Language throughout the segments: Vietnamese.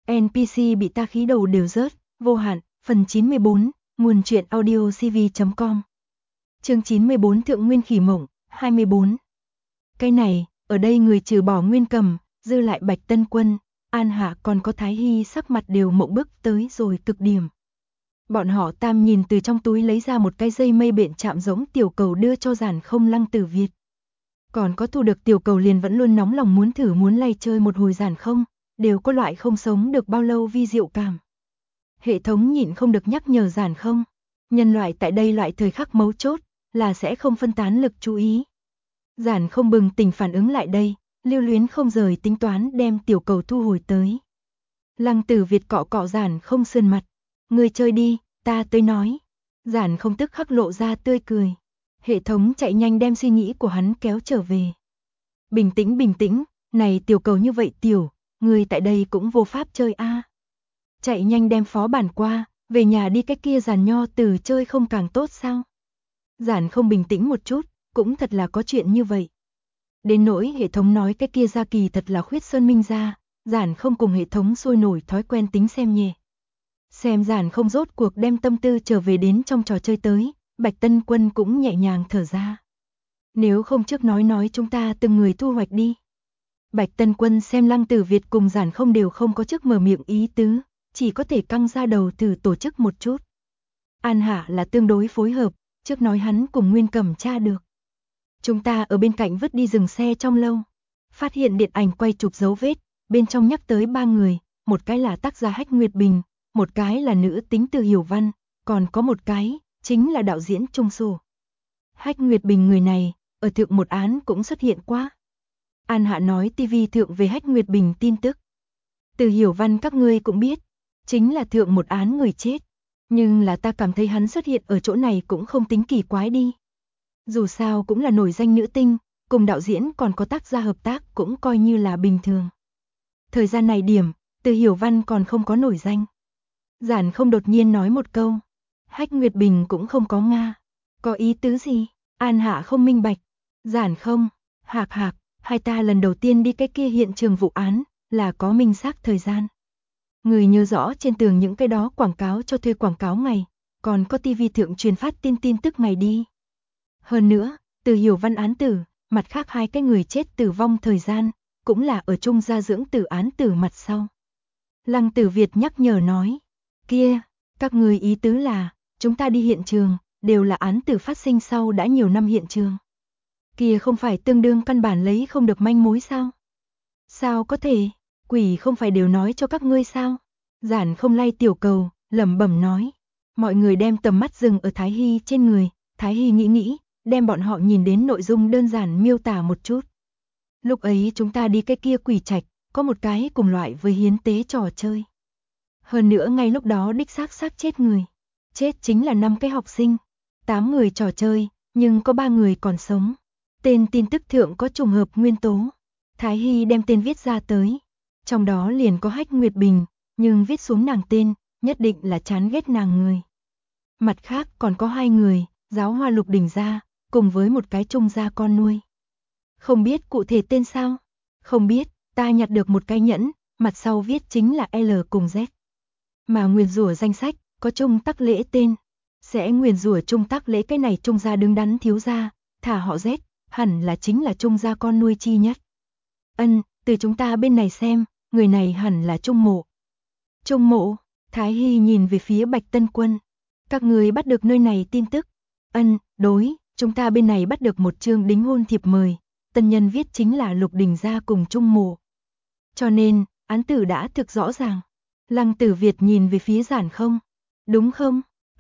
NPC bị ta khí đầu đều rớt, vô hạn, phần 94, nguồn truyện audio cv.com. Chương 94 Thượng Nguyên Khỉ Mộng, 24. Cái này, ở đây người trừ bỏ Nguyên Cầm, dư lại Bạch Tân Quân, An Hạ còn có Thái Hy sắc mặt đều mộng bức tới rồi cực điểm. Bọn họ tam nhìn từ trong túi lấy ra một cái dây mây bện chạm giống tiểu cầu đưa cho Giản Không Lăng Tử Việt. Còn có thu được tiểu cầu liền vẫn luôn nóng lòng muốn thử muốn lay chơi một hồi Giản Không, đều có loại không sống được bao lâu vi diệu cảm. Hệ thống nhịn không được nhắc nhở Giản Không, nhân loại tại đây loại thời khắc mấu chốt là sẽ không phân tán lực chú ý. Giản Không bừng tỉnh phản ứng lại đây, lưu luyến không rời tính toán đem tiểu cầu thu hồi tới. Lăng Tử Việt cọ cọ Giản Không sườn mặt, người chơi đi, ta tới nói. Giản Không tức khắc lộ ra tươi cười. Hệ thống chạy nhanh đem suy nghĩ của hắn kéo trở về. Bình tĩnh, này tiểu cầu như vậy tiểu, người tại đây cũng vô pháp chơi a. Chạy nhanh đem phó bản qua, về nhà đi cái kia giàn nho từ chơi không càng tốt sao? Giản Không bình tĩnh một chút, cũng thật là có chuyện như vậy. Đến nỗi hệ thống nói cái kia gia kỳ thật là Khuyết Sơn Minh gia, Giản Không cùng hệ thống sôi nổi thói quen tính xem nhẹ. Xem Giản Không rốt cuộc đem tâm tư trở về đến trong trò chơi tới, Bạch Tân Quân cũng nhẹ nhàng thở ra. Nếu không trước nói chúng ta từng người thu hoạch đi. Bạch Tân Quân xem Lăng Tử Việt cùng Giản Không đều không có trước mở miệng ý tứ, chỉ có thể căng ra đầu thử tổ chức một chút. An Hạ là tương đối phối hợp, trước nói hắn cùng Nguyên Cầm tra được. Chúng ta ở bên cạnh vứt đi dừng xe trong lâu, phát hiện điện ảnh quay chụp dấu vết, bên trong nhắc tới 3 người, một cái là tác giả Hách Nguyệt Bình, một cái là nữ tính Từ Hiểu Văn, còn có một cái chính là đạo diễn Trung Sô. Hách Nguyệt Bình người này, ở thượng một án cũng xuất hiện qua. An Hạ nói TV thượng về Hách Nguyệt Bình tin tức. Từ Hiểu Văn các ngươi cũng biết, chính là thượng một án người chết. Nhưng là ta cảm thấy hắn xuất hiện ở chỗ này cũng không tính kỳ quái đi. Dù sao cũng là nổi danh nữ tinh, cùng đạo diễn còn có tác gia hợp tác cũng coi như là bình thường. Thời gian này điểm, Từ Hiểu Văn còn không có nổi danh. Giản Không đột nhiên nói một câu. Hách Nguyệt Bình cũng không có Nga. Có ý tứ gì? An Hạ không minh bạch. Giản Không, Hạc, hai ta lần đầu tiên đi cái kia hiện trường vụ án, là có minh xác thời gian. Người nhớ rõ trên tường những cái đó quảng cáo cho thuê quảng cáo ngày, còn có TV thượng truyền phát tin tức ngày đi. Hơn nữa, Từ Hiểu Văn án tử, mặt khác hai cái người chết tử vong thời gian, cũng là ở chung gia dưỡng tử án tử mặt sau. Lăng Tử Việt nhắc nhở nói, kia, các người ý tứ là, chúng ta đi hiện trường, đều là án tử phát sinh sau đã nhiều năm hiện trường. Kia không phải tương đương căn bản lấy không được manh mối sao? Sao có thể, quỷ không phải đều nói cho các ngươi sao? Giản Không lay tiểu cầu, lẩm bẩm nói. Mọi người đem tầm mắt dừng ở Thái Hy trên người, Thái Hy nghĩ, đem bọn họ nhìn đến nội dung đơn giản miêu tả một chút. Lúc ấy chúng ta đi cái kia quỷ trạch, có một cái cùng loại với hiến tế trò chơi. Hơn nữa ngay lúc đó đích xác chết người. Chết chính là 5 cái học sinh, 8 người trò chơi, nhưng có 3 người còn sống. Tên tin tức thượng có trùng hợp nguyên tố. Thái Hy đem tên viết ra tới. Trong đó liền có Hách Nguyệt Bình, nhưng viết xuống nàng tên, nhất định là chán ghét nàng người. Mặt khác còn có 2 người, Giáo Hoa Lục Đình gia, cùng với một cái Trung gia con nuôi. Không biết cụ thể tên sao? Không biết, ta nhặt được một cái nhẫn, mặt sau viết chính là L cùng Z. Mà nguyền rủa danh sách, có Trung Tắc Lễ tên. Sẽ nguyền rủa Trung Tắc Lễ cái này Trung gia đứng đắn thiếu gia, thả họ Z, hẳn là chính là Trung gia con nuôi chi nhất. Từ chúng ta bên này xem, người này hẳn là Trung Mộ. Trung Mộ, Thái Hy nhìn về phía Bạch Tân Quân. Các người bắt được nơi này tin tức. Đối, chúng ta bên này bắt được một chương đính hôn thiệp mời, tân nhân viết chính là Lục Đình gia cùng Trung Mộ. Cho nên, án tử đã thực rõ ràng. Lăng Tử Việt nhìn về phía Giản Không. Đúng không?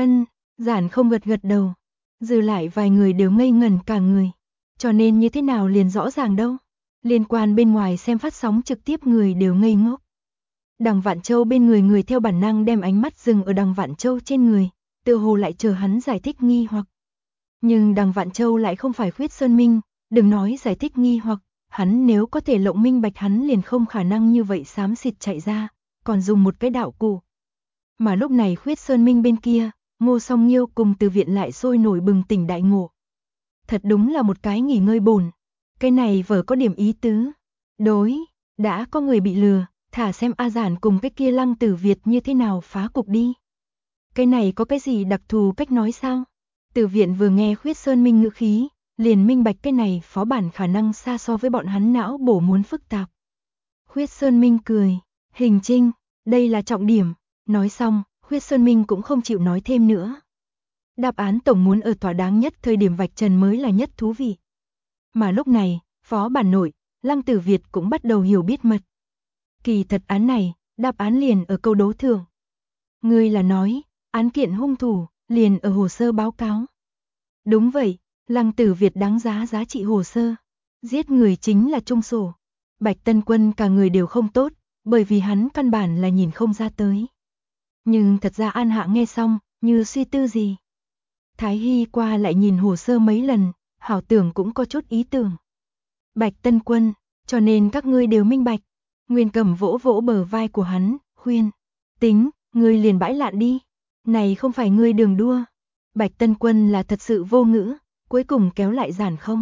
Giản Không gật đầu. Dư lại vài người đều ngây ngẩn cả người. Cho nên như thế nào liền rõ ràng đâu. Liên quan bên ngoài xem phát sóng trực tiếp người đều ngây ngốc. Đằng Vạn Châu bên người theo bản năng đem ánh mắt dừng ở Đằng Vạn Châu trên người, tựa hồ lại chờ hắn giải thích nghi hoặc. Nhưng Đằng Vạn Châu lại không phải Khuyết Sơn Minh, đừng nói giải thích nghi hoặc, hắn nếu có thể lộng minh bạch hắn liền không khả năng như vậy xám xịt chạy ra, còn dùng một cái đạo cụ. Mà lúc này Khuyết Sơn Minh bên kia, Ngô Song Nghiêu cùng Từ Viện lại sôi nổi bừng tỉnh đại ngộ. Thật đúng là một cái nghỉ ngơi bổn. Cái này vở có điểm ý tứ. Đối, đã có người bị lừa, thả xem A Giản cùng cái kia Lăng Tử Việt như thế nào phá cục đi. Cái này có cái gì đặc thù cách nói sao? Từ Viện vừa nghe Khuyết Sơn Minh ngữ khí, liền minh bạch cái này phó bản khả năng xa so với bọn hắn não bổ muốn phức tạp. Khuyết Sơn Minh cười, Hình Trinh, đây là trọng điểm. Nói xong, Khuyết Sơn Minh cũng không chịu nói thêm nữa. Đáp án tổng muốn ở thỏa đáng nhất thời điểm vạch trần mới là nhất thú vị. Mà lúc này, phó bản nội, Lăng Tử Việt cũng bắt đầu hiểu biết mật. Kỳ thật án này, đáp án liền ở câu đố thưởng. Ngươi là nói, án kiện hung thủ, liền ở hồ sơ báo cáo. Đúng vậy, Lăng Tử Việt đáng giá giá trị hồ sơ. Giết người chính là trung sổ. Bạch Tân Quân cả người đều không tốt, bởi vì hắn căn bản là nhìn không ra tới. Nhưng thật ra An Hạ nghe xong, như suy tư gì. Thái Hy qua lại nhìn hồ sơ mấy lần, hảo tưởng cũng có chút ý tưởng. Bạch Tân Quân, cho nên các ngươi đều minh bạch. Nguyên Cẩm vỗ vỗ bờ vai của hắn, khuyên. Tính, ngươi liền bãi lạn đi. Này không phải ngươi đường đua. Bạch Tân Quân là thật sự vô ngữ, cuối cùng kéo lại Giản không.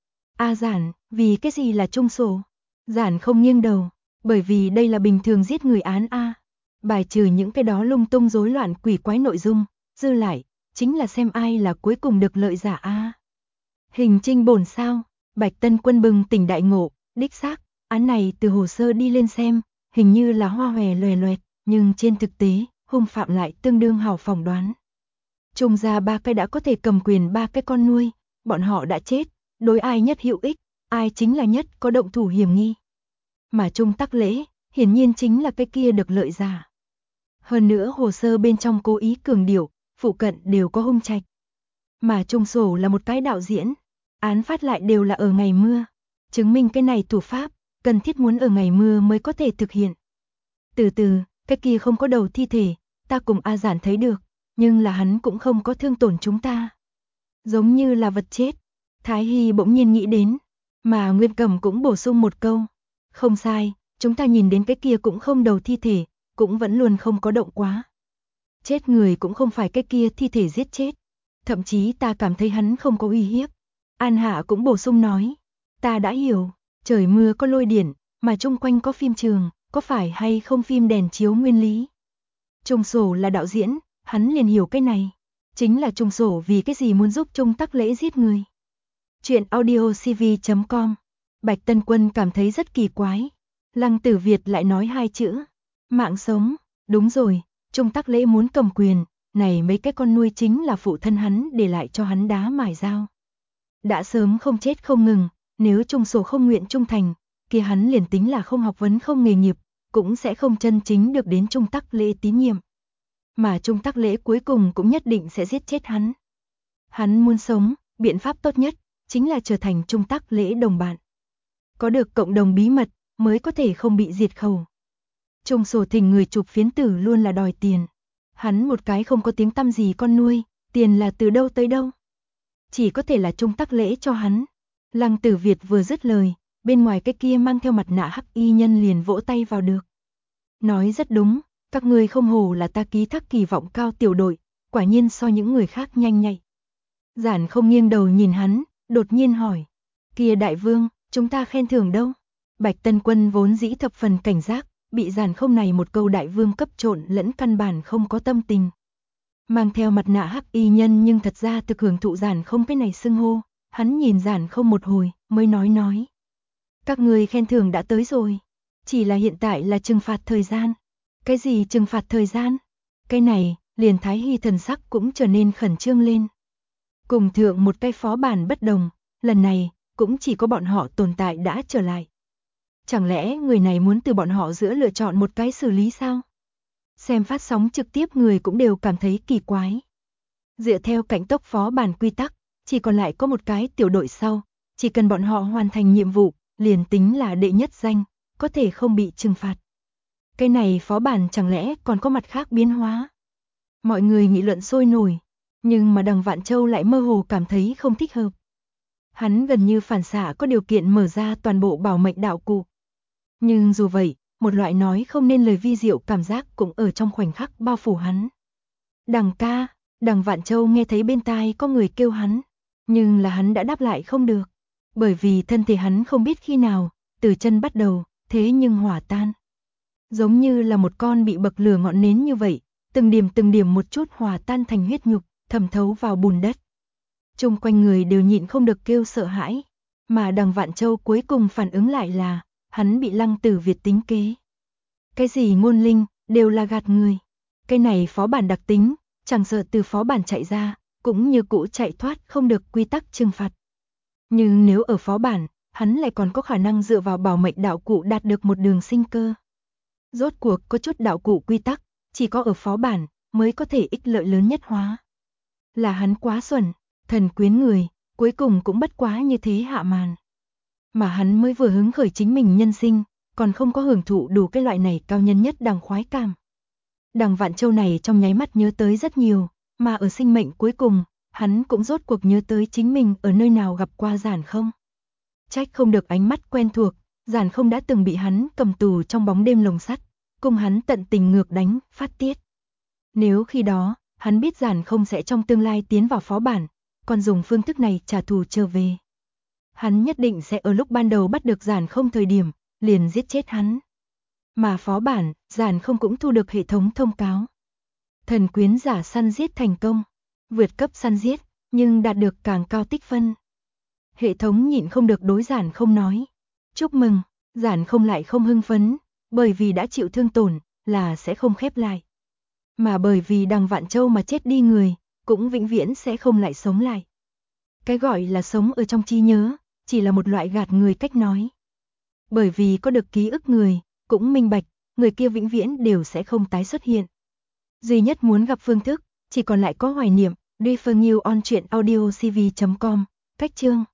A Giản, vì cái gì là trung sổ? Giản không nghiêng đầu, bởi vì đây là bình thường giết người án A. Bài trừ những cái đó lung tung rối loạn quỷ quái nội dung, dư lại, chính là xem ai là cuối cùng được lợi giả A. Hình Trinh bổn sao? Bạch Tân Quân bừng tỉnh đại ngộ, đích xác, án này từ hồ sơ đi lên xem, hình như là hoa hòe loè loẹt, nhưng trên thực tế, hung phạm lại tương đương hào phỏng đoán. Trung ra ba cái đã có thể cầm quyền ba cái con nuôi, bọn họ đã chết, đối ai nhất hữu ích, ai chính là nhất có động thủ hiểm nghi. Mà Trung Tắc Lễ, hiển nhiên chính là cái kia được lợi giả. Hơn nữa hồ sơ bên trong cố ý cường điệu, phụ cận đều có hung trạch. Mà Trung sổ là một cái đạo diễn, án phát lại đều là ở ngày mưa, chứng minh cái này thủ pháp, cần thiết muốn ở ngày mưa mới có thể thực hiện. Từ từ, cái kia không có đầu thi thể, ta cùng A Giản thấy được, nhưng là hắn cũng không có thương tổn chúng ta. Giống như là vật chết. Thái Hy bỗng nhiên nghĩ đến, mà Nguyên Cẩm cũng bổ sung một câu. Không sai, chúng ta nhìn đến cái kia cũng không đầu thi thể, cũng vẫn luôn không có động quá. Chết người cũng không phải cái kia thi thể giết chết. Thậm chí ta cảm thấy hắn không có uy hiếp. An Hạ cũng bổ sung nói, ta đã hiểu, trời mưa có lôi điển, mà chung quanh có phim trường, có phải hay không phim đèn chiếu nguyên lý. Trung sổ là đạo diễn, hắn liền hiểu cái này. Chính là Trung sổ vì cái gì muốn giúp Trung Tắc Lễ giết người. Chuyện audiocv.com. Bạch Tân Quân cảm thấy rất kỳ quái. Lăng Tử Việt lại nói hai chữ. Mạng sống. Đúng rồi, Trung Tắc Lễ muốn cầm quyền. Này mấy cái con nuôi chính là phụ thân hắn để lại cho hắn đá mài dao. Đã sớm không chết không ngừng. Nếu Trung sổ không nguyện trung thành, kia hắn liền tính là không học vấn không nghề nghiệp, cũng sẽ không chân chính được đến Trung Tắc Lễ tín nhiệm. Mà Trung Tắc Lễ cuối cùng cũng nhất định sẽ giết chết hắn. Hắn muốn sống, biện pháp tốt nhất chính là trở thành Trung Tắc Lễ đồng bạn. Có được cộng đồng bí mật mới có thể không bị diệt khẩu. Trung sổ thỉnh người chụp phiến tử luôn là đòi tiền. Hắn một cái không có tiếng tăm gì con nuôi, tiền là từ đâu tới đâu. Chỉ có thể là Trung Tắc Lễ cho hắn. Lăng Tử Việt vừa dứt lời, bên ngoài cái kia mang theo mặt nạ hắc y nhân liền vỗ tay vào được. Nói rất đúng, các ngươi không hổ là ta ký thác kỳ vọng cao tiểu đội, quả nhiên so những người khác nhanh nhạy. Giản không nghiêng đầu nhìn hắn, đột nhiên hỏi. Kia đại vương, chúng ta khen thưởng đâu? Bạch Tân Quân vốn dĩ thập phần cảnh giác, bị Giản không này một câu đại vương cấp trộn lẫn căn bản không có tâm tình. Mang theo mặt nạ hắc y nhân nhưng thật ra thực hưởng thụ Giản không cái này xưng hô, hắn nhìn Giản không một hồi, mới nói. Các ngươi khen thưởng đã tới rồi, chỉ là hiện tại là trừng phạt thời gian. Cái gì trừng phạt thời gian? Cái này, liền Thái Hy thần sắc cũng trở nên khẩn trương lên. Cùng thượng một cái phó bản bất đồng, lần này, cũng chỉ có bọn họ tồn tại đã trở lại. Chẳng lẽ người này muốn từ bọn họ giữa lựa chọn một cái xử lý sao? Xem phát sóng trực tiếp người cũng đều cảm thấy kỳ quái. Dựa theo cảnh tốc phó bản quy tắc, chỉ còn lại có một cái tiểu đội sau, chỉ cần bọn họ hoàn thành nhiệm vụ, liền tính là đệ nhất danh, có thể không bị trừng phạt. Cái này phó bản chẳng lẽ còn có mặt khác biến hóa? Mọi người nghị luận sôi nổi, nhưng mà Đằng Vạn Châu lại mơ hồ cảm thấy không thích hợp. Hắn gần như phản xạ có điều kiện mở ra toàn bộ bảo mệnh đạo cụ. Nhưng dù vậy, một loại nói không nên lời vi diệu cảm giác cũng ở trong khoảnh khắc bao phủ hắn. Đằng ca, Đằng Vạn Châu nghe thấy bên tai có người kêu hắn, nhưng là hắn đã đáp lại không được, bởi vì thân thể hắn không biết khi nào, từ chân bắt đầu, thế nhưng hỏa tan. giống như là một con bị bậc lửa ngọn nến như vậy, từng điểm một chút hòa tan thành huyết nhục, thẩm thấu vào bùn đất. Chung quanh người đều nhịn không được kêu sợ hãi, mà Đằng Vạn Châu cuối cùng phản ứng lại là, hắn bị Lăng Tử Việt tính kế. Cái gì ngôn linh, đều là gạt người. Cái này phó bản đặc tính, chẳng sợ từ phó bản chạy ra, cũng như cũ chạy thoát không được quy tắc trừng phạt. Nhưng nếu ở phó bản, hắn lại còn có khả năng dựa vào bảo mệnh đạo cụ đạt được một đường sinh cơ. Rốt cuộc có chút đạo cụ quy tắc, chỉ có ở phó bản mới có thể ích lợi lớn nhất hóa. Là hắn quá xuẩn, thần quyến người, cuối cùng cũng bất quá như thế hạ màn. Mà hắn mới vừa hứng khởi chính mình nhân sinh, còn không có hưởng thụ đủ cái loại này cao nhân nhất đằng khoái cảm. Đằng Vạn Châu này trong nháy mắt nhớ tới rất nhiều, mà ở sinh mệnh cuối cùng, hắn cũng rốt cuộc nhớ tới chính mình ở nơi nào gặp qua Giản Không. Trách không được ánh mắt quen thuộc, Giản Không đã từng bị hắn cầm tù trong bóng đêm lồng sắt, cùng hắn tận tình ngược đánh, phát tiết. Nếu khi đó, hắn biết Giản Không sẽ trong tương lai tiến vào phó bản, còn dùng phương thức này trả thù trở về. Hắn nhất định sẽ ở lúc ban đầu bắt được Giản Không thời điểm, liền giết chết hắn. Mà phó bản, Giản Không cũng thu được hệ thống thông cáo. Thần quyến giả săn giết thành công, vượt cấp săn giết, nhưng đạt được càng cao tích phân. Hệ thống nhịn không được đối Giản Không nói. Chúc mừng, Giản Không lại không hưng phấn, bởi vì đã chịu thương tổn, là sẽ không khép lại. Mà bởi vì Đằng Vạn Châu mà chết đi người, cũng vĩnh viễn sẽ không lại sống lại. Cái gọi là sống ở trong trí nhớ, chỉ là một loại gạt người cách nói. Bởi vì có được ký ức người, cũng minh bạch, người kia vĩnh viễn đều sẽ không tái xuất hiện. Duy nhất muốn gặp phương thức, chỉ còn lại có hoài niệm, refer new on truyện audio cv.com, cách chương.